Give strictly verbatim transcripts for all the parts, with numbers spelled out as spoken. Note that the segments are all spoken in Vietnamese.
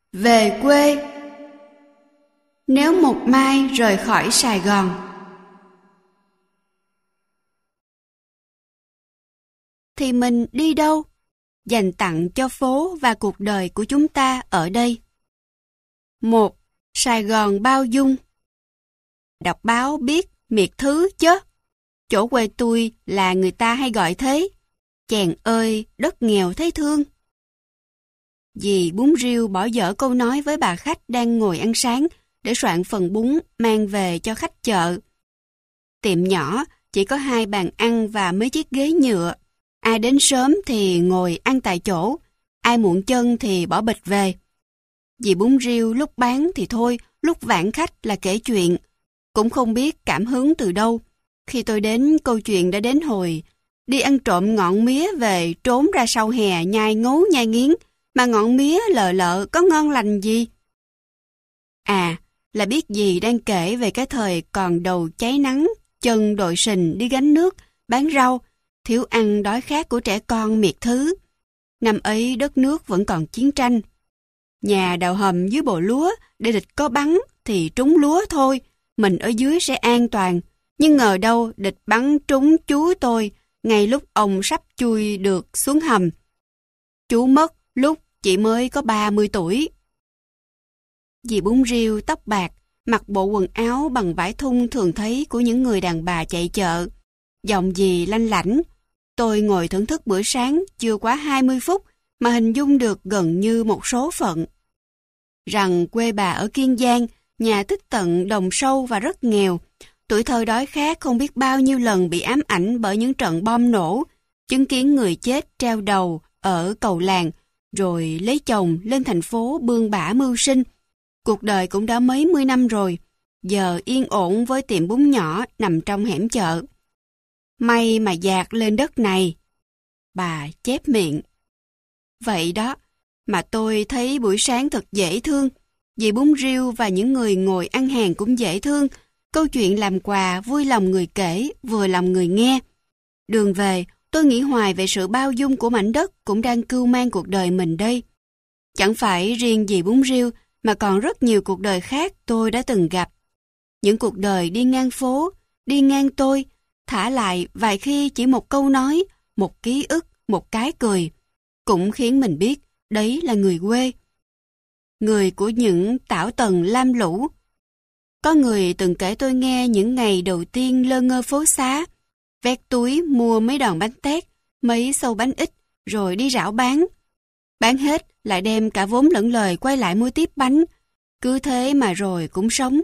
Về quê. Nếu một mai rời khỏi Sài Gòn, thì mình đi đâu? Dành tặng cho phố và cuộc đời của chúng ta ở đây. Một. Sài Gòn bao dung. Đọc báo biết miệt thứ chớ. Chỗ quê tôi là người ta hay gọi thế. Chèn ơi, đất nghèo thấy thương. Dì bún riêu bỏ dở câu nói với bà khách đang ngồi ăn sáng để soạn phần bún mang về cho khách chợ. Tiệm nhỏ, chỉ có hai bàn ăn và mấy chiếc ghế nhựa. Ai đến sớm thì ngồi ăn tại chỗ, ai muộn chân thì bỏ bịch về. Dì bún riêu lúc bán thì thôi, lúc vãn khách là kể chuyện. Cũng không biết cảm hứng từ đâu. Khi tôi đến, câu chuyện đã đến hồi đi ăn trộm ngọn mía về trốn ra sau hè nhai ngấu nhai nghiến, mà ngọn mía lợ lợ có ngon lành gì. À, là biết dì đang kể về cái thời còn đầu cháy nắng, chân đội sình đi gánh nước, bán rau, thiếu ăn đói khát của trẻ con miệt thứ. Năm ấy đất nước vẫn còn chiến tranh. Nhà đào hầm dưới bồ lúa, để địch có bắn thì trúng lúa thôi, mình ở dưới sẽ an toàn. Nhưng ngờ đâu địch bắn trúng chú tôi, ngay lúc ông sắp chui được xuống hầm. Chú mất lúc chỉ mới có ba mươi tuổi. Dì bún riêu tóc bạc, mặc bộ quần áo bằng vải thun thường thấy của những người đàn bà chạy chợ. Giọng dì lanh lảnh. Tôi ngồi thưởng thức bữa sáng chưa quá hai mươi phút mà hình dung được gần như một số phận. Rằng quê bà ở Kiên Giang, nhà tích tận đồng sâu và rất nghèo. Tuổi thơ đói khát không biết bao nhiêu lần bị ám ảnh bởi những trận bom nổ, chứng kiến người chết treo đầu ở cầu làng, rồi lấy chồng lên thành phố bươn bả mưu sinh. Cuộc đời cũng đã mấy mươi năm rồi, giờ yên ổn với tiệm bún nhỏ nằm trong hẻm chợ. May mà dạt lên đất này. Bà chép miệng. Vậy đó, mà tôi thấy buổi sáng thật dễ thương. Dì bún riêu và những người ngồi ăn hàng cũng dễ thương. Câu chuyện làm quà vui lòng người kể, vừa lòng người nghe. Đường về, tôi nghĩ hoài về sự bao dung của mảnh đất cũng đang cưu mang cuộc đời mình đây. Chẳng phải riêng dì bún riêu, mà còn rất nhiều cuộc đời khác tôi đã từng gặp. Những cuộc đời đi ngang phố, đi ngang tôi, thả lại vài khi chỉ một câu nói, một ký ức, một cái cười, cũng khiến mình biết đấy là người quê. Người của những tảo tần lam lũ. Có người từng kể tôi nghe những ngày đầu tiên lơ ngơ phố xá, vét túi mua mấy đòn bánh tét, mấy xâu bánh ít, rồi đi rảo bán. Bán hết, lại đem cả vốn lẫn lời quay lại mua tiếp bánh. Cứ thế mà rồi cũng sống.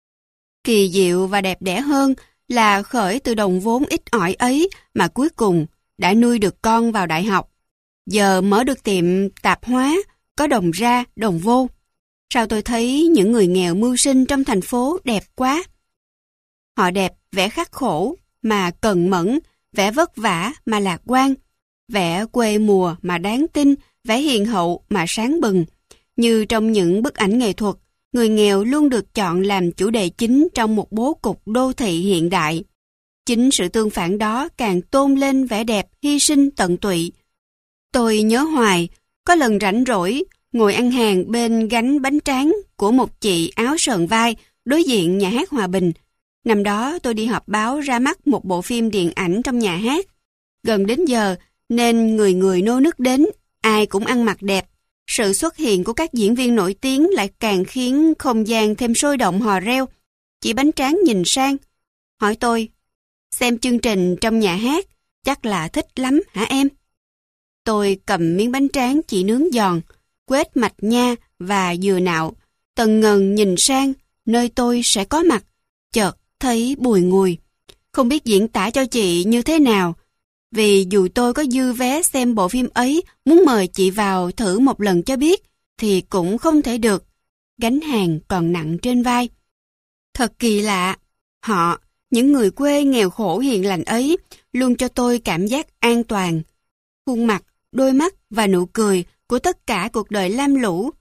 Kỳ diệu và đẹp đẽ hơn là khởi từ đồng vốn ít ỏi ấy mà cuối cùng đã nuôi được con vào đại học. Giờ mở được tiệm tạp hóa, có đồng ra, đồng vô. Sao tôi thấy những người nghèo mưu sinh trong thành phố đẹp quá. Họ đẹp vẻ khắc khổ mà cần mẫn, vẻ vất vả mà lạc quan, vẻ quê mùa mà đáng tin, vẻ hiền hậu mà sáng bừng. Như trong những bức ảnh nghệ thuật, người nghèo luôn được chọn làm chủ đề chính trong một bố cục đô thị hiện đại. Chính sự tương phản đó càng tôn lên vẻ đẹp, hy sinh tận tụy. Tôi nhớ hoài, có lần rảnh rỗi, ngồi ăn hàng bên gánh bánh tráng của một chị áo sờn vai đối diện nhà hát Hòa Bình. Năm đó tôi đi họp báo ra mắt một bộ phim điện ảnh trong nhà hát. Gần đến giờ nên người người nô nức đến, ai cũng ăn mặc đẹp. Sự xuất hiện của các diễn viên nổi tiếng lại càng khiến không gian thêm sôi động hò reo. Chị bánh tráng nhìn sang, hỏi tôi, xem chương trình trong nhà hát, chắc là thích lắm hả em? Tôi cầm miếng bánh tráng chị nướng giòn, quết mạch nha và dừa nạo, tần ngần nhìn sang nơi tôi sẽ có mặt, chợt thấy bùi ngùi. Không biết diễn tả cho chị như thế nào, vì dù tôi có dư vé xem bộ phim ấy, muốn mời chị vào thử một lần cho biết, thì cũng không thể được. Gánh hàng còn nặng trên vai. Thật kỳ lạ, họ, những người quê nghèo khổ hiền lành ấy, luôn cho tôi cảm giác an toàn. Khuôn mặt, đôi mắt và nụ cười của tất cả cuộc đời lam lũ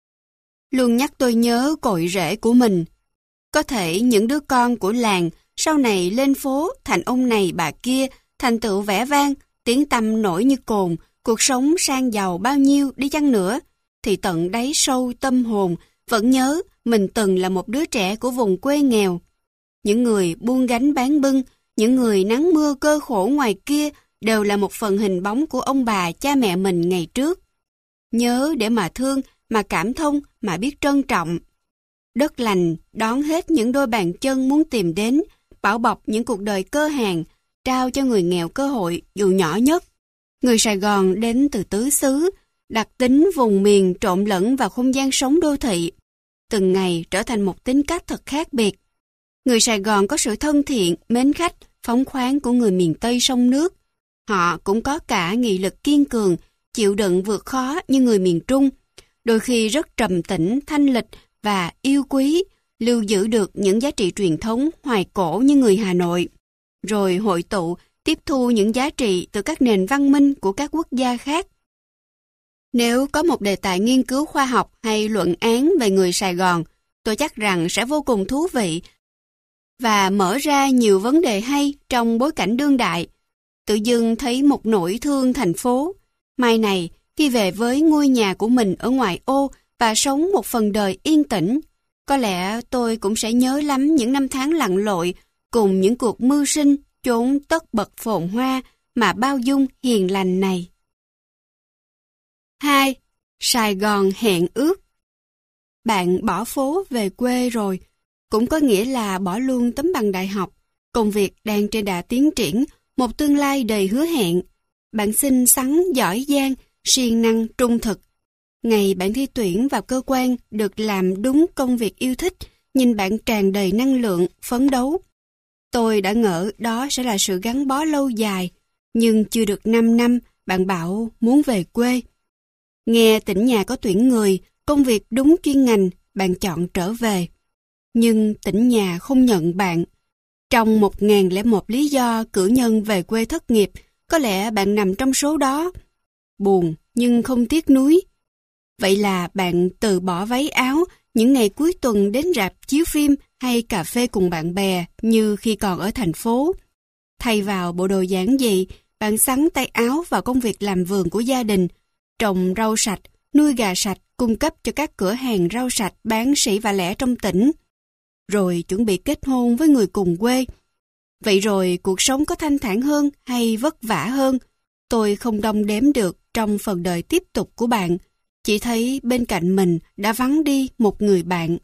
luôn nhắc tôi nhớ cội rễ của mình. Có thể những đứa con của làng sau này lên phố thành ông này bà kia, thành tựu vẻ vang, tiếng tăm nổi như cồn, cuộc sống sang giàu bao nhiêu đi chăng nữa, thì tận đáy sâu tâm hồn vẫn nhớ mình từng là một đứa trẻ của vùng quê nghèo. Những người buôn gánh bán bưng, những người nắng mưa cơ khổ ngoài kia đều là một phần hình bóng của ông bà cha mẹ mình ngày trước. Nhớ để mà thương, mà cảm thông, mà biết trân trọng. Đất lành đón hết những đôi bàn chân muốn tìm đến, bảo bọc những cuộc đời cơ hàng, trao cho người nghèo cơ hội dù nhỏ nhất. Người Sài Gòn đến từ tứ xứ, đặc tính vùng miền trộn lẫn vào không gian sống đô thị. Từng ngày trở thành một tính cách thật khác biệt. Người Sài Gòn có sự thân thiện, mến khách, phóng khoáng của người miền Tây sông nước. Họ cũng có cả nghị lực kiên cường, chịu đựng vượt khó như người miền Trung. Đôi khi rất trầm tĩnh, thanh lịch và yêu quý, lưu giữ được những giá trị truyền thống hoài cổ như người Hà Nội. Rồi hội tụ, tiếp thu những giá trị từ các nền văn minh của các quốc gia khác. Nếu có một đề tài nghiên cứu khoa học hay luận án về người Sài Gòn, tôi chắc rằng sẽ vô cùng thú vị và mở ra nhiều vấn đề hay trong bối cảnh đương đại. Tự dưng thấy một nỗi thương thành phố. Mai này, khi về với ngôi nhà của mình ở ngoại ô và sống một phần đời yên tĩnh, có lẽ tôi cũng sẽ nhớ lắm những năm tháng lặn lội cùng những cuộc mưu sinh chốn tất bật phồn hoa mà bao dung hiền lành này. hai. Sài Gòn hẹn ước. Bạn bỏ phố về quê rồi, cũng có nghĩa là bỏ luôn tấm bằng đại học, công việc đang trên đà tiến triển, một tương lai đầy hứa hẹn. Bạn xinh xắn, giỏi giang, siêng năng, trung thực. Ngày bạn thi tuyển vào cơ quan được làm đúng công việc yêu thích, nhìn bạn tràn đầy năng lượng, phấn đấu. Tôi đã ngỡ đó sẽ là sự gắn bó lâu dài, nhưng chưa được năm năm, bạn bảo muốn về quê. Nghe tỉnh nhà có tuyển người, công việc đúng chuyên ngành, bạn chọn trở về. Nhưng tỉnh nhà không nhận bạn. Trong một nghìn lẻ một lý do cử nhân về quê thất nghiệp, có lẽ bạn nằm trong số đó. Buồn nhưng không tiếc nuối. Vậy là bạn từ bỏ váy áo, những ngày cuối tuần đến rạp chiếu phim hay cà phê cùng bạn bè như khi còn ở thành phố. Thay vào bộ đồ giản dị, bạn xắn tay áo vào công việc làm vườn của gia đình, trồng rau sạch, nuôi gà sạch, cung cấp cho các cửa hàng rau sạch bán sỉ và lẻ trong tỉnh. Rồi chuẩn bị kết hôn với người cùng quê. Vậy rồi cuộc sống có thanh thản hơn hay vất vả hơn? Tôi không đong đếm được trong phần đời tiếp tục của bạn. Chỉ thấy bên cạnh mình đã vắng đi một người bạn.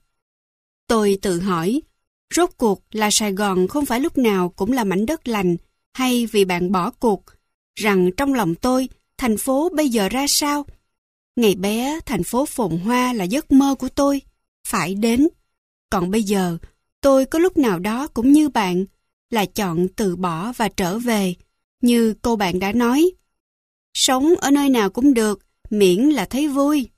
Tôi tự hỏi, rốt cuộc là Sài Gòn không phải lúc nào cũng là mảnh đất lành, hay vì bạn bỏ cuộc, rằng trong lòng tôi, thành phố bây giờ ra sao? Ngày bé, thành phố phồn hoa là giấc mơ của tôi, phải đến. Còn bây giờ, tôi có lúc nào đó cũng như bạn, là chọn từ bỏ và trở về, như cô bạn đã nói. Sống ở nơi nào cũng được, miễn là thấy vui.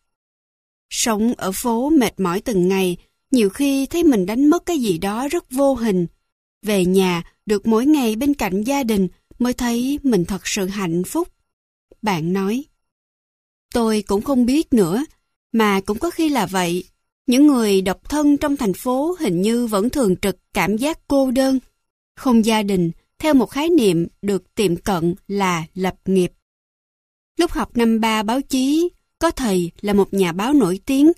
Sống ở phố mệt mỏi từng ngày, nhiều khi thấy mình đánh mất cái gì đó rất vô hình. Về nhà, được mỗi ngày bên cạnh gia đình mới thấy mình thật sự hạnh phúc. Bạn nói. Tôi cũng không biết nữa, mà cũng có khi là vậy. Những người độc thân trong thành phố hình như vẫn thường trực cảm giác cô đơn. Không gia đình, theo một khái niệm được tiệm cận là lập nghiệp. Lúc học năm ba báo chí, có thầy là một nhà báo nổi tiếng.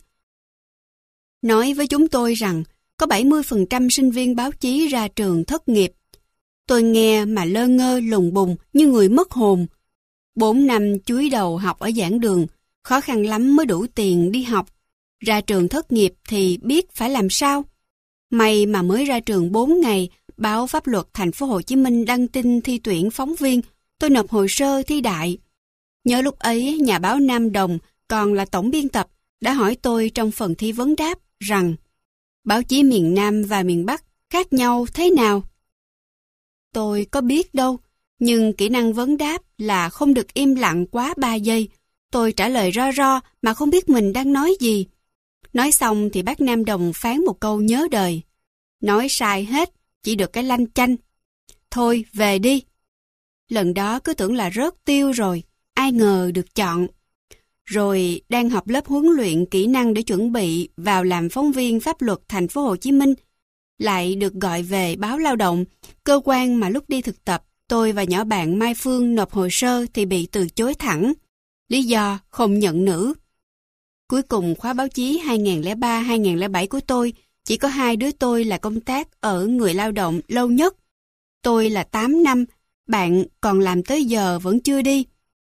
Nói với chúng tôi rằng có bảy mươi phần trăm sinh viên báo chí ra trường thất nghiệp. Tôi nghe mà lơ ngơ lùng bùng như người mất hồn. Bốn năm chúi đầu học ở giảng đường, khó khăn lắm mới đủ tiền đi học. Ra trường thất nghiệp thì biết phải làm sao. May mà mới ra trường bốn ngày, báo Pháp luật Thành phố Hồ Chí Minh đăng tin thi tuyển phóng viên, tôi nộp hồ sơ thi đại. Nhớ lúc ấy, nhà báo Nam Đồng, còn là tổng biên tập, đã hỏi tôi trong phần thi vấn đáp rằng báo chí miền Nam và miền Bắc khác nhau thế nào? Tôi có biết đâu, nhưng kỹ năng vấn đáp là không được im lặng quá ba giây. Tôi trả lời ro ro mà không biết mình đang nói gì. Nói xong thì bác Nam Đồng phán một câu nhớ đời. Nói sai hết, chỉ được cái lanh chanh. Thôi, về đi. Lần đó cứ tưởng là rớt tiêu rồi, ai ngờ được chọn. Rồi đang học lớp huấn luyện kỹ năng để chuẩn bị vào làm phóng viên pháp luật Thành phố Hồ Chí Minh, lại được gọi về báo Lao động, cơ quan mà lúc đi thực tập, tôi và nhỏ bạn Mai Phương nộp hồ sơ thì bị từ chối thẳng. Lý do không nhận nữ. Cuối cùng khóa báo chí hai nghìn không trăm lẻ ba hai nghìn không trăm lẻ bảy của tôi, chỉ có hai đứa tôi là công tác ở Người Lao động lâu nhất. Tôi là tám năm, bạn còn làm tới giờ vẫn chưa đi.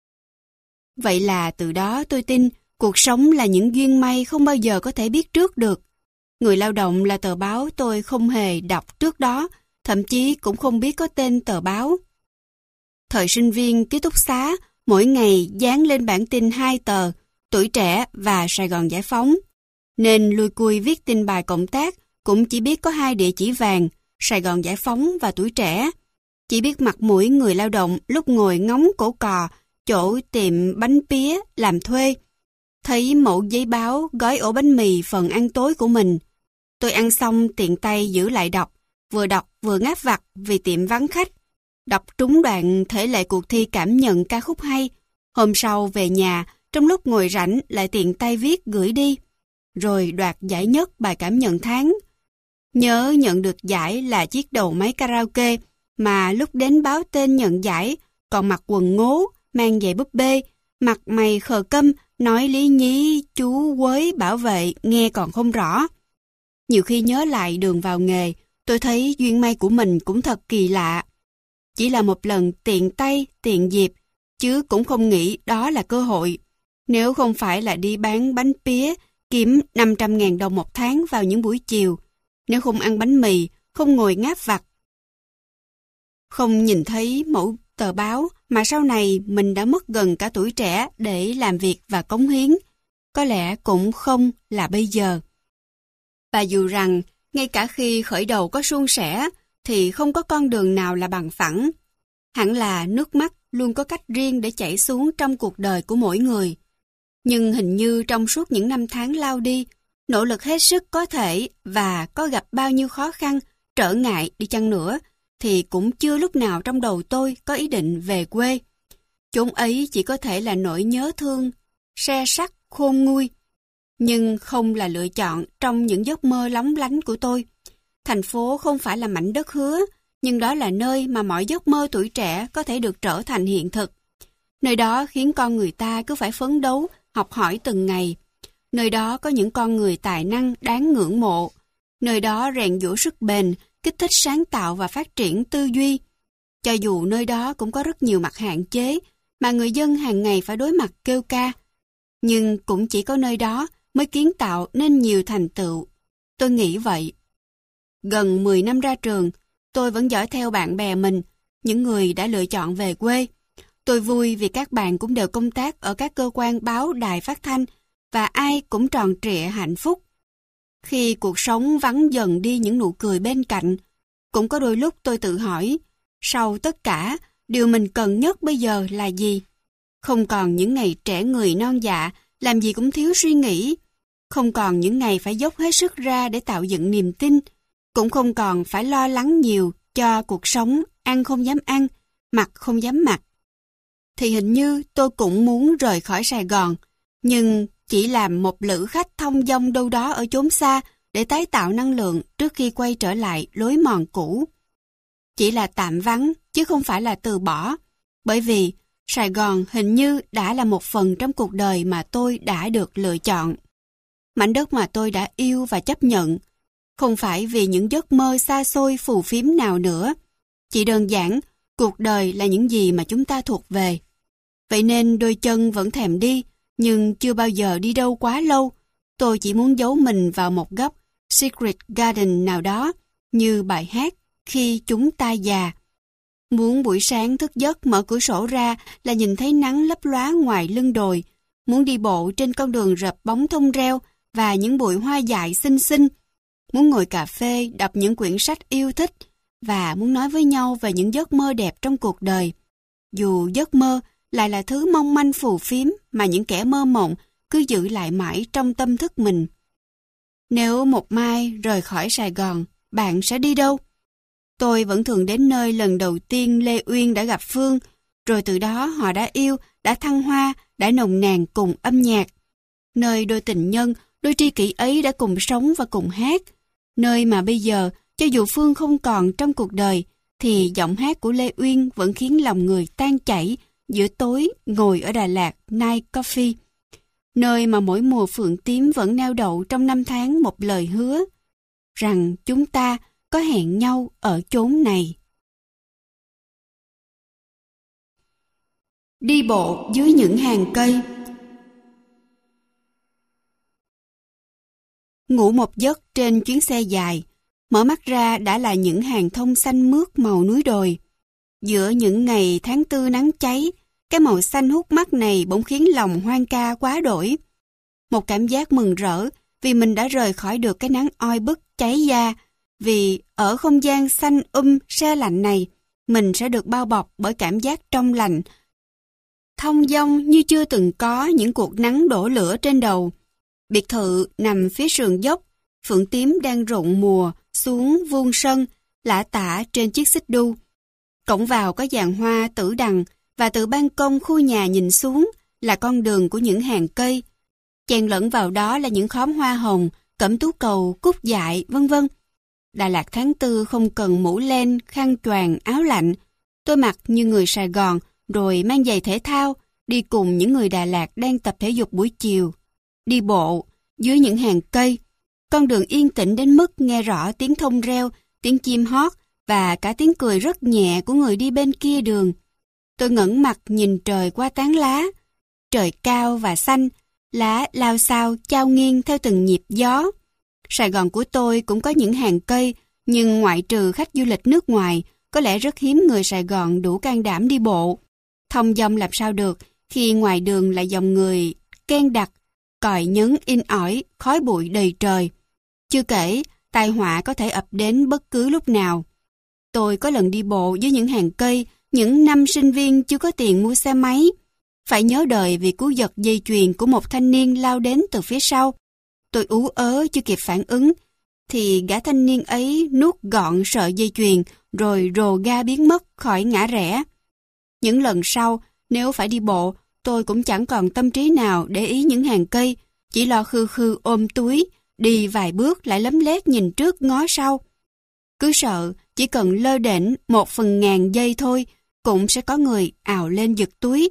Vậy là từ đó tôi tin cuộc sống là những duyên may không bao giờ có thể biết trước được. Người Lao động là tờ báo tôi không hề đọc trước đó, thậm chí cũng không biết có tên tờ báo. Thời sinh viên ký túc xá, mỗi ngày dán lên bản tin hai tờ, Tuổi Trẻ và Sài Gòn Giải Phóng. Nên lui cui viết tin bài cộng tác cũng chỉ biết có hai địa chỉ vàng, Sài Gòn Giải Phóng và Tuổi Trẻ. Chỉ biết mặt mũi người lao động lúc ngồi ngóng cổ cò, chỗ tiệm bánh pía làm thuê. Thấy mẫu giấy báo gói ổ bánh mì phần ăn tối của mình. Tôi ăn xong tiện tay giữ lại đọc, vừa đọc vừa ngáp vặt vì tiệm vắng khách. Đọc trúng đoạn thể lệ cuộc thi cảm nhận ca khúc hay. Hôm sau về nhà, trong lúc ngồi rảnh lại tiện tay viết gửi đi. Rồi đoạt giải nhất bài cảm nhận tháng. Nhớ nhận được giải là chiếc đầu máy karaoke mà lúc đến báo tên nhận giải còn mặc quần ngố, mang giày búp bê, mặt mày khờ câm, nói lý nhí chú quới bảo vệ nghe còn không rõ. Nhiều khi nhớ lại đường vào nghề, tôi thấy duyên may của mình cũng thật kỳ lạ. Chỉ là một lần tiện tay, tiện dịp, chứ cũng không nghĩ đó là cơ hội. Nếu không phải là đi bán bánh pía, kiếm năm trăm ngàn đồng một tháng vào những buổi chiều, nếu không ăn bánh mì, không ngồi ngáp vặt, không nhìn thấy mẫu tờ báo mà sau này mình đã mất gần cả Tuổi Trẻ để làm việc và cống hiến, có lẽ cũng không là bây giờ. Và dù rằng, ngay cả khi khởi đầu có suôn sẻ, thì không có con đường nào là bằng phẳng. Hẳn là nước mắt luôn có cách riêng để chảy xuống trong cuộc đời của mỗi người. Nhưng hình như trong suốt những năm tháng lao đi, nỗ lực hết sức có thể và có gặp bao nhiêu khó khăn, trở ngại đi chăng nữa, thì cũng chưa lúc nào trong đầu tôi có ý định về quê. Chốn ấy chỉ có thể là nỗi nhớ thương, se sắt, khôn nguôi. Nhưng không là lựa chọn trong những giấc mơ lóng lánh của tôi. Thành phố không phải là mảnh đất hứa, nhưng đó là nơi mà mọi giấc mơ tuổi trẻ có thể được trở thành hiện thực. Nơi đó khiến con người ta cứ phải phấn đấu, học hỏi từng ngày. Nơi đó có những con người tài năng đáng ngưỡng mộ. Nơi đó rèn giũa sức bền, kích thích sáng tạo và phát triển tư duy. Cho dù nơi đó cũng có rất nhiều mặt hạn chế mà người dân hàng ngày phải đối mặt kêu ca. Nhưng cũng chỉ có nơi đó mới kiến tạo nên nhiều thành tựu. Tôi nghĩ vậy. Gần mười năm ra trường, tôi vẫn dõi theo bạn bè mình, những người đã lựa chọn về quê. Tôi vui vì các bạn cũng đều công tác ở các cơ quan báo đài phát thanh và ai cũng tròn trịa hạnh phúc. Khi cuộc sống vắng dần đi những nụ cười bên cạnh, cũng có đôi lúc tôi tự hỏi, sau tất cả, điều mình cần nhất bây giờ là gì? Không còn những ngày trẻ người non dạ, làm gì cũng thiếu suy nghĩ. Không còn những ngày phải dốc hết sức ra để tạo dựng niềm tin. Cũng không còn phải lo lắng nhiều cho cuộc sống, ăn không dám ăn, mặc không dám mặc. Thì hình như tôi cũng muốn rời khỏi Sài Gòn, nhưng chỉ làm một lữ khách thông dong đâu đó ở chốn xa để tái tạo năng lượng trước khi quay trở lại lối mòn cũ. Chỉ là tạm vắng, chứ không phải là từ bỏ, bởi vì Sài Gòn hình như đã là một phần trong cuộc đời mà tôi đã được lựa chọn. Mảnh đất mà tôi đã yêu và chấp nhận, không phải vì những giấc mơ xa xôi phù phiếm nào nữa. Chỉ đơn giản, cuộc đời là những gì mà chúng ta thuộc về. Vậy nên đôi chân vẫn thèm đi, nhưng chưa bao giờ đi đâu quá lâu. Tôi chỉ muốn giấu mình vào một góc Secret Garden nào đó, như bài hát Khi Chúng Ta Già. Muốn buổi sáng thức giấc mở cửa sổ ra là nhìn thấy nắng lấp lóa ngoài lưng đồi. Muốn đi bộ trên con đường rợp bóng thông reo và những bụi hoa dại xinh xinh. Muốn ngồi cà phê đọc những quyển sách yêu thích và muốn nói với nhau về những giấc mơ đẹp trong cuộc đời. Dù giấc mơ lại là thứ mong manh phù phiếm mà những kẻ mơ mộng cứ giữ lại mãi trong tâm thức mình. Nếu một mai rời khỏi Sài Gòn, bạn sẽ đi đâu? Tôi vẫn thường đến nơi lần đầu tiên Lê Uyên đã gặp Phương, rồi từ đó họ đã yêu, đã thăng hoa, đã nồng nàn cùng âm nhạc. Nơi đôi tình nhân, đôi tri kỷ ấy đã cùng sống và cùng hát. Nơi mà bây giờ, cho dù Phương không còn trong cuộc đời, thì giọng hát của Lê Uyên vẫn khiến lòng người tan chảy giữa tối ngồi ở Đà Lạt Night Coffee. nơi mà mỗi mùa phượng tím vẫn neo đậu trong năm tháng một lời hứa, rằng chúng ta có hẹn nhau ở chốn này. Đi bộ dưới những hàng cây. Ngủ một giấc trên chuyến xe dài, mở mắt ra đã là những hàng thông xanh mướt màu núi đồi. Giữa những ngày tháng tư nắng cháy, cái màu xanh hút mắt này bỗng khiến lòng hoang ca quá đổi. Một cảm giác mừng rỡ vì mình đã rời khỏi được cái nắng oi bức cháy da, vì ở không gian xanh um se lạnh này, mình sẽ được bao bọc bởi cảm giác trong lành, thông dong như chưa từng có những cuộc nắng đổ lửa trên đầu. Biệt thự nằm phía sườn dốc, phượng tím đang rụng mùa xuống vuông sân, lả tả trên chiếc xích đu. Cổng vào có dàn hoa tử đằng, và từ ban công khu nhà nhìn xuống là con đường của những hàng cây. Chèn lẫn vào đó là những khóm hoa hồng, cẩm tú cầu, cúc dại, vân vân. Đà Lạt tháng tư không cần mũ len, khăn choàng, áo lạnh. Tôi mặc như người Sài Gòn, rồi mang giày thể thao, đi cùng những người Đà Lạt đang tập thể dục buổi chiều. Đi bộ, dưới những hàng cây, con đường yên tĩnh đến mức nghe rõ tiếng thông reo, tiếng chim hót và cả tiếng cười rất nhẹ của người đi bên kia đường. Tôi ngẩng mặt nhìn trời qua tán lá. Trời cao và xanh, lá lao xao chao nghiêng theo từng nhịp gió. Sài Gòn của tôi cũng có những hàng cây, nhưng ngoại trừ khách du lịch nước ngoài, có lẽ rất hiếm người Sài Gòn đủ can đảm đi bộ. Thông dong làm sao được khi ngoài đường là dòng người ken đặc, còi nhấn in ỏi, khói bụi đầy trời. Chưa kể, tai họa có thể ập đến bất cứ lúc nào. Tôi có lần đi bộ dưới những hàng cây, những năm sinh viên chưa có tiền mua xe máy. Phải nhớ đời vì cú giật dây chuyền của một thanh niên lao đến từ phía sau. Tôi ú ớ chưa kịp phản ứng, thì gã thanh niên ấy nuốt gọn sợi dây chuyền, rồi rồ ga biến mất khỏi ngã rẽ. Những lần sau, nếu phải đi bộ, tôi cũng chẳng còn tâm trí nào để ý những hàng cây, chỉ lo khư khư ôm túi, đi vài bước lại lấm lét nhìn trước ngó sau. Cứ sợ, chỉ cần lơ đễnh một phần ngàn giây thôi, cũng sẽ có người ào lên giật túi.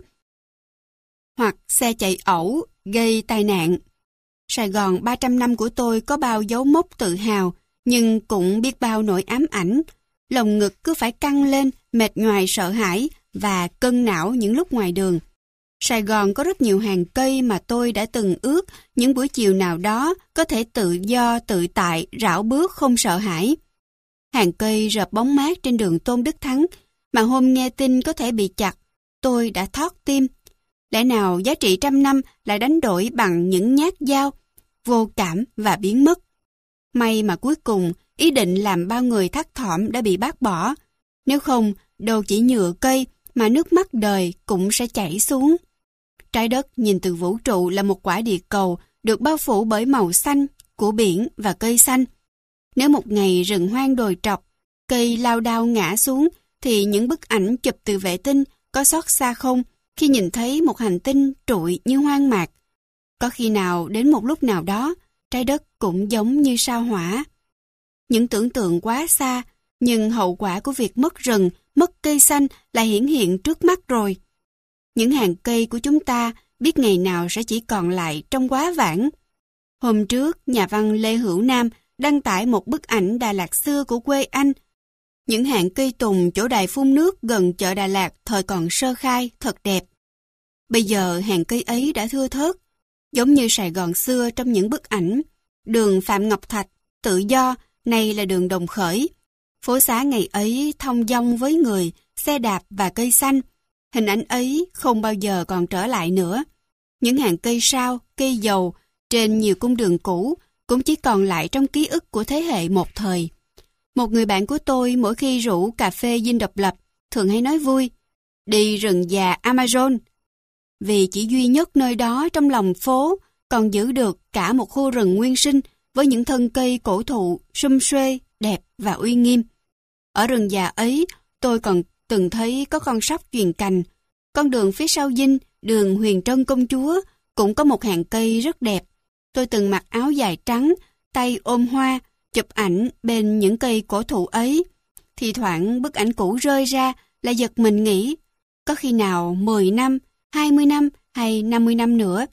Hoặc xe chạy ẩu, gây tai nạn. Sài Gòn ba trăm năm của tôi có bao dấu mốc tự hào, nhưng cũng biết bao nỗi ám ảnh. Lồng ngực cứ phải căng lên, mệt nhoài sợ hãi và cân não những lúc ngoài đường. Sài Gòn có rất nhiều hàng cây mà tôi đã từng ước những buổi chiều nào đó có thể tự do, tự tại, rảo bước không sợ hãi. Hàng cây rợp bóng mát trên đường Tôn Đức Thắng, mà hôm nghe tin có thể bị chặt, tôi đã thót tim. Lẽ nào giá trị trăm năm lại đánh đổi bằng những nhát dao, vô cảm và biến mất. May mà cuối cùng, ý định làm bao người thắt thỏm đã bị bác bỏ. Nếu không, đâu chỉ nhựa cây mà nước mắt đời cũng sẽ chảy xuống. Trái đất nhìn từ vũ trụ là một quả địa cầu được bao phủ bởi màu xanh của biển và cây xanh. Nếu một ngày rừng hoang đồi trọc, cây lao đao ngã xuống, thì những bức ảnh chụp từ vệ tinh có xót xa không khi nhìn thấy một hành tinh trụi như hoang mạc? Có khi nào đến một lúc nào đó, trái đất cũng giống như sao hỏa? Những tưởng tượng quá xa, nhưng hậu quả của việc mất rừng, mất cây xanh là hiển hiện trước mắt rồi. Những hàng cây của chúng ta biết ngày nào sẽ chỉ còn lại trong quá vãng. Hôm trước, nhà văn Lê Hữu Nam đăng tải một bức ảnh Đà Lạt xưa của quê anh. Những hàng cây tùng chỗ đài phun nước gần chợ Đà Lạt thời còn sơ khai thật đẹp. Bây giờ hàng cây ấy đã thưa thớt, giống như Sài Gòn xưa trong những bức ảnh. Đường Phạm Ngọc Thạch, tự do, nay là đường Đồng Khởi. Phố xá ngày ấy thông dong với người, xe đạp và cây xanh. Hình ảnh ấy không bao giờ còn trở lại nữa. Những hàng cây sao, cây dầu trên nhiều cung đường cũ cũng chỉ còn lại trong ký ức của thế hệ một thời. Một người bạn của tôi mỗi khi rủ cà phê Dinh Độc Lập thường hay nói vui, đi rừng già Amazon. Vì chỉ duy nhất nơi đó trong lòng phố còn giữ được cả một khu rừng nguyên sinh với những thân cây cổ thụ, sum suê, đẹp và uy nghiêm. Ở rừng già ấy, tôi còn từng thấy có con sóc chuyền cành. Con đường phía sau Dinh, đường Huyền Trân Công Chúa, cũng có một hàng cây rất đẹp. Tôi từng mặc áo dài trắng, tay ôm hoa, chụp ảnh bên những cây cổ thụ ấy. Thì thoảng bức ảnh cũ rơi ra là giật mình nghĩ, có khi nào mười năm, hai mươi năm hay năm mươi năm nữa,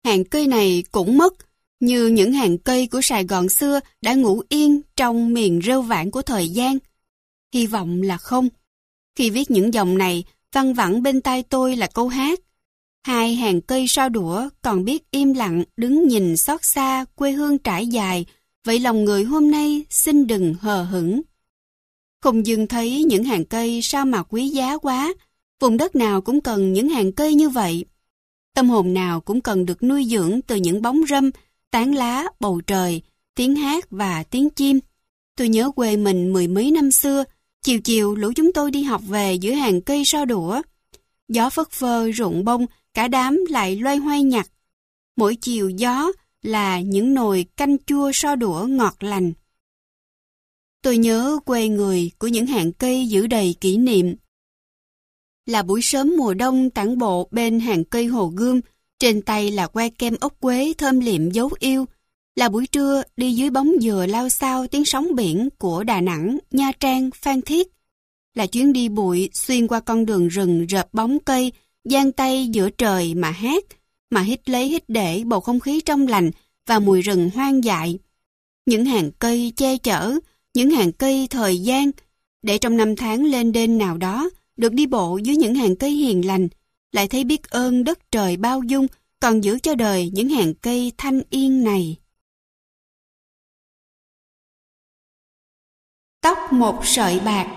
Hàng cây này cũng mất, như những hàng cây của Sài Gòn xưa đã ngủ yên trong miền rêu vãng của thời gian. Hy vọng là không. Khi viết những dòng này, văng vẳng bên tai tôi là câu hát. Hai hàng cây sao đũa còn biết im lặng đứng nhìn xót xa quê hương trải dài, vậy lòng người hôm nay xin đừng hờ hững. Không dừng thấy những hàng cây sao mà quý giá quá, vùng đất nào cũng cần những hàng cây như vậy. Tâm hồn nào cũng cần được nuôi dưỡng từ những bóng râm, tán lá, bầu trời, tiếng hát và tiếng chim. Tôi nhớ quê mình mười mấy năm xưa, chiều chiều lũ chúng tôi đi học về giữa hàng cây sao đũa. Gió phất phơ rụng bông, cả đám lại loay hoay nhặt. Mỗi chiều gió là những nồi canh chua sao đũa ngọt lành. Tôi nhớ quê người của những hàng cây giữ đầy kỷ niệm. Là buổi sớm mùa đông tản bộ bên hàng cây hồ gươm, trên tay là que kem ốc quế thơm liệm dấu yêu. Là buổi trưa đi dưới bóng dừa lao xao tiếng sóng biển của Đà Nẵng, Nha Trang, Phan Thiết. Là chuyến đi bụi xuyên qua con đường rừng rợp bóng cây, giang tay giữa trời mà hát, mà hít lấy hít để bầu không khí trong lành và mùi rừng hoang dại. Những hàng cây che chở, những hàng cây thời gian, để trong năm tháng lên đên nào đó, được đi bộ dưới những hàng cây hiền lành, lại thấy biết ơn đất trời bao dung, còn giữ cho đời những hàng cây thanh yên này. Tóc một sợi bạc.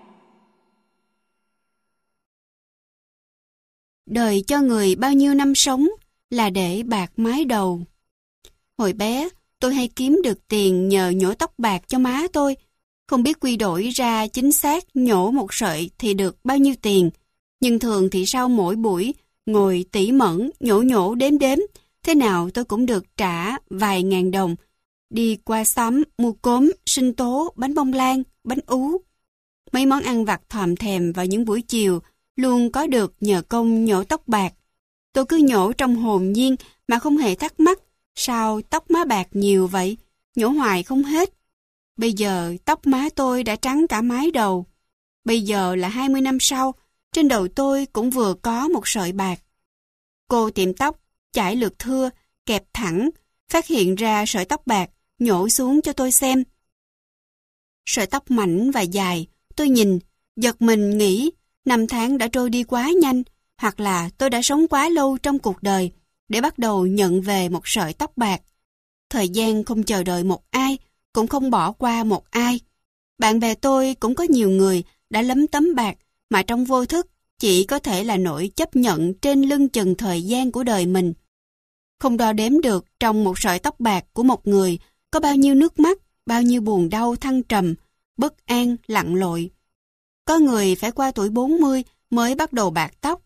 Đời cho người bao nhiêu năm sống là để bạc mái đầu. Hồi bé, tôi hay kiếm được tiền nhờ nhổ tóc bạc cho má tôi. Không biết quy đổi ra chính xác nhổ một sợi thì được bao nhiêu tiền. Nhưng thường thì sau mỗi buổi, ngồi tỉ mẩn, nhổ nhổ đếm đếm, thế nào tôi cũng được trả vài ngàn đồng. Đi qua xóm, mua cốm, sinh tố, bánh bông lan, bánh ú. Mấy món ăn vặt thòm thèm vào những buổi chiều, luôn có được nhờ công nhổ tóc bạc. Tôi cứ nhổ trong hồn nhiên mà không hề thắc mắc, sao tóc má bạc nhiều vậy, nhổ hoài không hết. Bây giờ tóc má tôi đã trắng cả mái đầu. Bây giờ là hai mươi năm sau, trên đầu tôi cũng vừa có một sợi bạc. Cô tiệm tóc, chải lược thưa, kẹp thẳng, phát hiện ra sợi tóc bạc, nhổ xuống cho tôi xem. Sợi tóc mảnh và dài, tôi nhìn, giật mình nghĩ, năm tháng đã trôi đi quá nhanh, hoặc là tôi đã sống quá lâu trong cuộc đời, để bắt đầu nhận về một sợi tóc bạc. Thời gian không chờ đợi một ai, cũng không bỏ qua một ai. Bạn bè tôi cũng có nhiều người đã lấm tấm bạc, mà trong vô thức chỉ có thể là nỗi chấp nhận trên lưng chừng thời gian của đời mình. Không đo đếm được trong một sợi tóc bạc của một người có bao nhiêu nước mắt, bao nhiêu buồn đau thăng trầm, bất an, lặn lội. Có người phải qua tuổi bốn mươi mới bắt đầu bạc tóc.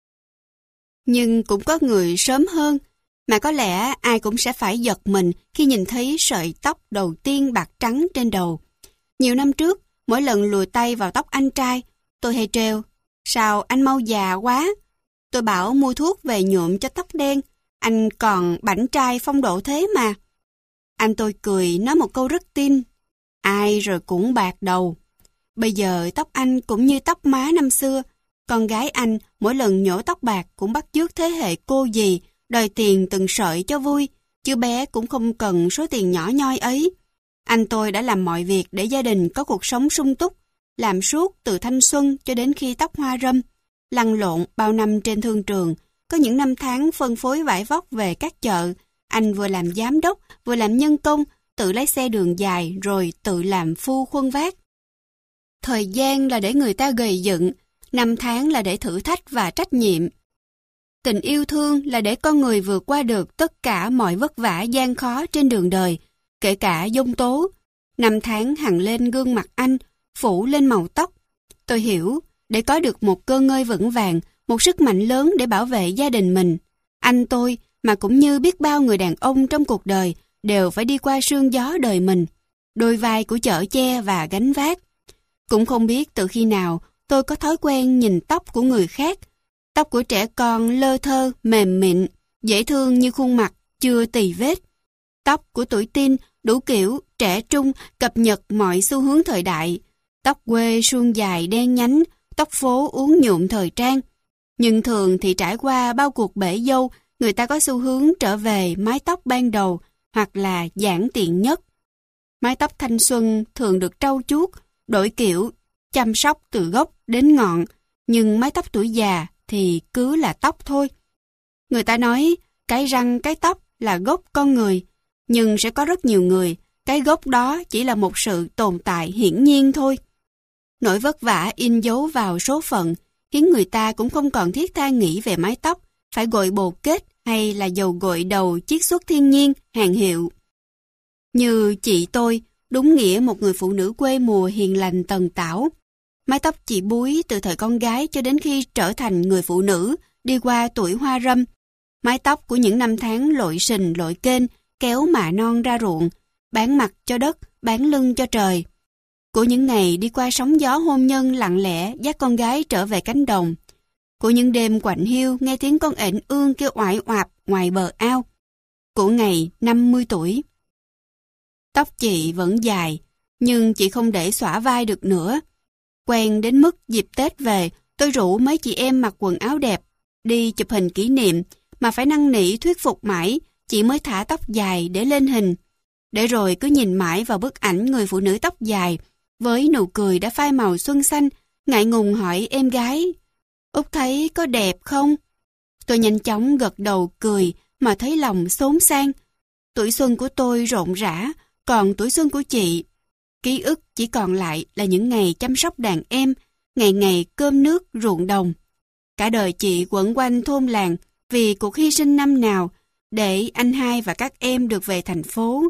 Nhưng cũng có người sớm hơn, mà có lẽ ai cũng sẽ phải giật mình khi nhìn thấy sợi tóc đầu tiên bạc trắng trên đầu. Nhiều năm trước, mỗi lần lùi tay vào tóc anh trai, tôi hay trêu, sao anh mau già quá? Tôi bảo mua thuốc về nhuộm cho tóc đen, anh còn bảnh trai phong độ thế mà. Anh tôi cười nói một câu rất tin, ai rồi cũng bạc đầu. Bây giờ tóc anh cũng như tóc má năm xưa, con gái anh mỗi lần nhổ tóc bạc cũng bắt chước thế hệ cô dì, đòi tiền từng sợi cho vui, chứ bé cũng không cần số tiền nhỏ nhoi ấy. Anh tôi đã làm mọi việc để gia đình có cuộc sống sung túc, làm suốt từ thanh xuân cho đến khi tóc hoa râm, lăn lộn bao năm trên thương trường, có những năm tháng phân phối vải vóc về các chợ, anh vừa làm giám đốc, vừa làm nhân công, tự lái xe đường dài rồi tự làm phu khuân vác. Thời gian là để người ta gầy dựng, năm tháng là để thử thách và trách nhiệm. Tình yêu thương là để con người vượt qua được tất cả mọi vất vả gian khó trên đường đời, kể cả giông tố. Năm tháng hằn lên gương mặt anh, phủ lên màu tóc. Tôi hiểu, để có được một cơ ngơi vững vàng, một sức mạnh lớn để bảo vệ gia đình mình. Anh tôi, mà cũng như biết bao người đàn ông trong cuộc đời, đều phải đi qua sương gió đời mình. Đôi vai của chở che và gánh vác. Cũng không biết từ khi nào tôi có thói quen nhìn tóc của người khác. Tóc của trẻ con lơ thơ, mềm mịn, dễ thương như khuôn mặt, chưa tì vết. Tóc của tuổi teen đủ kiểu, trẻ trung, cập nhật mọi xu hướng thời đại. Tóc quê suông dài đen nhánh, tóc phố uốn nhuộm thời trang. Nhưng thường thì trải qua bao cuộc bể dâu người ta có xu hướng trở về mái tóc ban đầu hoặc là giản tiện nhất. Mái tóc thanh xuân thường được trau chuốt, đổi kiểu, chăm sóc từ gốc đến ngọn, nhưng mái tóc tuổi già thì cứ là tóc thôi. Người ta nói cái răng cái tóc là gốc con người, nhưng sẽ có rất nhiều người, cái gốc đó chỉ là một sự tồn tại hiển nhiên thôi. Nỗi vất vả in dấu vào số phận, khiến người ta cũng không còn thiết tha nghĩ về mái tóc, phải gội bồ kết hay là dầu gội đầu chiết xuất thiên nhiên, hàng hiệu. Như chị tôi, đúng nghĩa một người phụ nữ quê mùa hiền lành tần tảo. Mái tóc chị búi từ thời con gái cho đến khi trở thành người phụ nữ, đi qua tuổi hoa râm. Mái tóc của những năm tháng lội sình lội kênh, kéo mạ non ra ruộng, bán mặt cho đất, bán lưng cho trời. Của những ngày đi qua sóng gió hôn nhân lặng lẽ dắt con gái trở về cánh đồng. Của những đêm quạnh hiu nghe tiếng con ểnh ương kêu oải oạp ngoài bờ ao. Của ngày năm mươi tuổi. Tóc chị vẫn dài, nhưng chị không để xõa vai được nữa. Quen đến mức dịp Tết về, tôi rủ mấy chị em mặc quần áo đẹp, đi chụp hình kỷ niệm, mà phải năn nỉ thuyết phục mãi, chị mới thả tóc dài để lên hình. Để rồi cứ nhìn mãi vào bức ảnh người phụ nữ tóc dài, với nụ cười đã phai màu xuân xanh, ngại ngùng hỏi em gái, Út thấy có đẹp không? Tôi nhanh chóng gật đầu cười mà thấy lòng xốn sang. Tuổi xuân của tôi rộn rã, còn tuổi xuân của chị, ký ức chỉ còn lại là những ngày chăm sóc đàn em, ngày ngày cơm nước ruộng đồng. Cả đời chị quẩn quanh thôn làng vì cuộc hy sinh năm nào để anh hai và các em được về thành phố.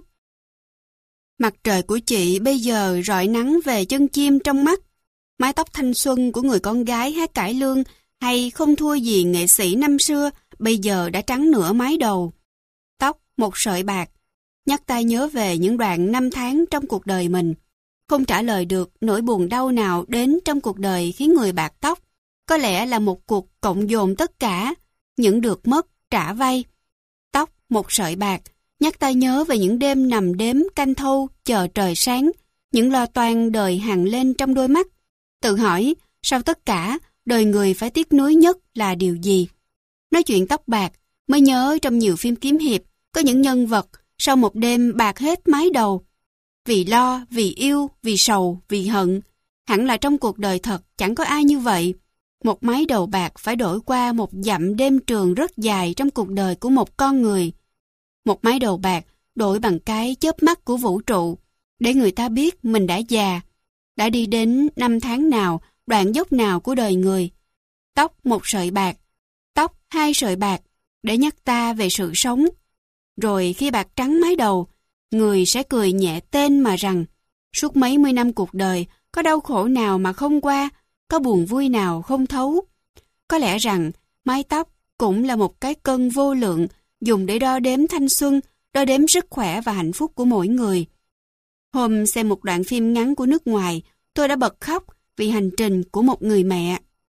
Mặt trời của chị bây giờ rọi nắng về chân chim trong mắt. Mái tóc thanh xuân của người con gái hát cải lương hay không thua gì nghệ sĩ năm xưa bây giờ đã trắng nửa mái đầu. Tóc một sợi bạc, nhắc ta nhớ về những đoạn năm tháng trong cuộc đời mình. Không trả lời được nỗi buồn đau nào đến trong cuộc đời khiến người bạc tóc. Có lẽ là một cuộc cộng dồn tất cả, những được mất trả vay. Tóc một sợi bạc, nhắc ta nhớ về những đêm nằm đếm canh thâu chờ trời sáng, những lo toan đời hằn lên trong đôi mắt. Tự hỏi, sau tất cả, đời người phải tiếc nuối nhất là điều gì? Nói chuyện tóc bạc, mới nhớ trong nhiều phim kiếm hiệp, có những nhân vật sau một đêm bạc hết mái đầu. Vì lo, vì yêu, vì sầu, vì hận. Hẳn là trong cuộc đời thật chẳng có ai như vậy. Một mái đầu bạc phải đổi qua một dặm đêm trường rất dài trong cuộc đời của một con người. Một mái đầu bạc đổi bằng cái chớp mắt của vũ trụ, để người ta biết mình đã già, đã đi đến năm tháng nào, đoạn dốc nào của đời người. Tóc một sợi bạc, tóc hai sợi bạc, để nhắc ta về sự sống. Rồi khi bạc trắng mái đầu, người sẽ cười nhẹ tên mà rằng, suốt mấy mươi năm cuộc đời, có đau khổ nào mà không qua, có buồn vui nào không thấu. Có lẽ rằng, mái tóc cũng là một cái cân vô lượng, dùng để đo đếm thanh xuân, đo đếm sức khỏe và hạnh phúc của mỗi người. Hôm xem một đoạn phim ngắn của nước ngoài, tôi đã bật khóc vì hành trình của một người mẹ.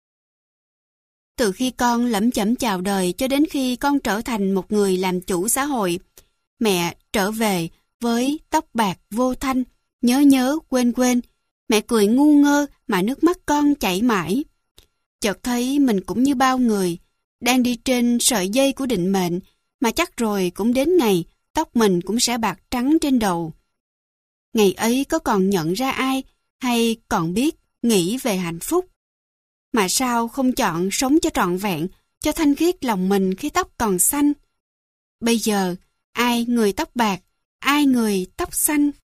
Từ khi con lẩm chẩm chào đời cho đến khi con trở thành một người làm chủ xã hội, mẹ trở về với tóc bạc vô thanh, nhớ nhớ quên quên. Mẹ cười ngu ngơ mà nước mắt con chảy mãi. Chợt thấy mình cũng như bao người, đang đi trên sợi dây của định mệnh, mà chắc rồi cũng đến ngày tóc mình cũng sẽ bạc trắng trên đầu. Ngày ấy có còn nhận ra ai, hay còn biết nghĩ về hạnh phúc? Mà sao không chọn sống cho trọn vẹn, cho thanh khiết lòng mình khi tóc còn xanh? Bây giờ, ai người tóc bạc, ai người tóc xanh?